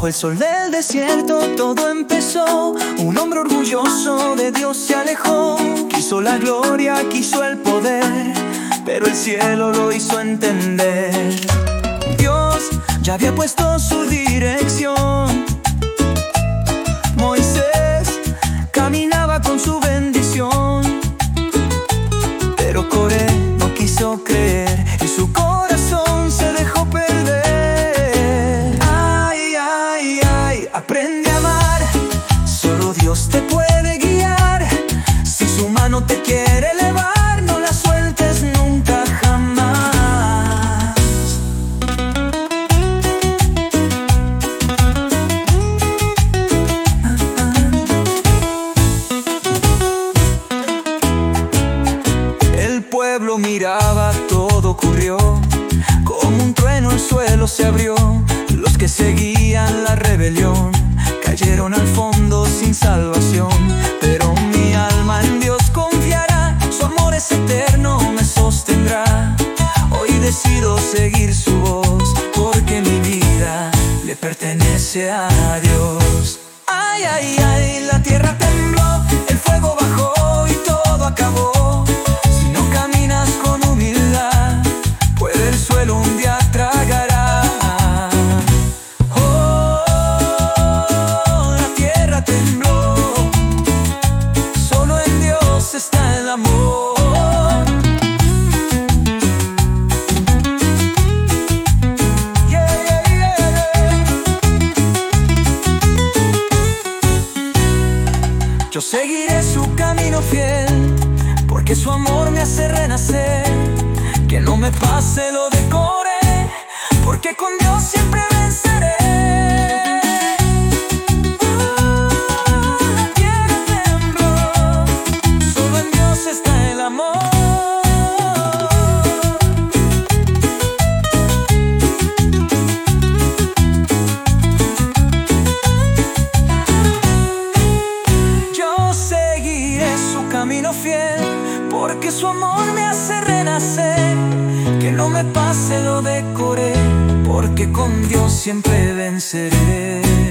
Bajo el sol del desierto todo empezó. Un hombre orgulloso de Dios se alejó. Quiso la gloria, quiso el poder, pero el cielo lo hizo entender. Dios ya había puesto su dirección. Moisés caminaba con su bendición, pero Coré no quiso creer y su corazón se dejó perder. Ay, ay, ay, aprende a amar. Solo Dios te puede guiar. Si su mano te quiere elevar, no la sueltes nunca jamás. El pueblo miraba, todo ocurrió. Como un trueno el suelo se abrió. Los que seguían la rebelión cayeron al fondo sin salvación. Pero mi alma en Dios confiará. Su amor es eterno, me sostendrá. Hoy decido seguir su voz, porque mi vida le pertenece a Dios. Ay, ay, ay, la tierra tembló, el fuego bajó y todo acabó. Si no caminas con humildad, puede el suelo un día tragará. Oh, la tierra tembló, solo en Dios está el amor. Yeah, yeah, yeah. Yo seguiré su camino fiel, porque su amor me hace renacer. Que no me pase lo de Coré, porque con Dios siempre venceré. La tierra tembló, solo en Dios está el amor. Yo seguiré su camino fiel, porque su amor me hace renacer. Que no me pase lo de Coré, porque con Dios siempre venceré.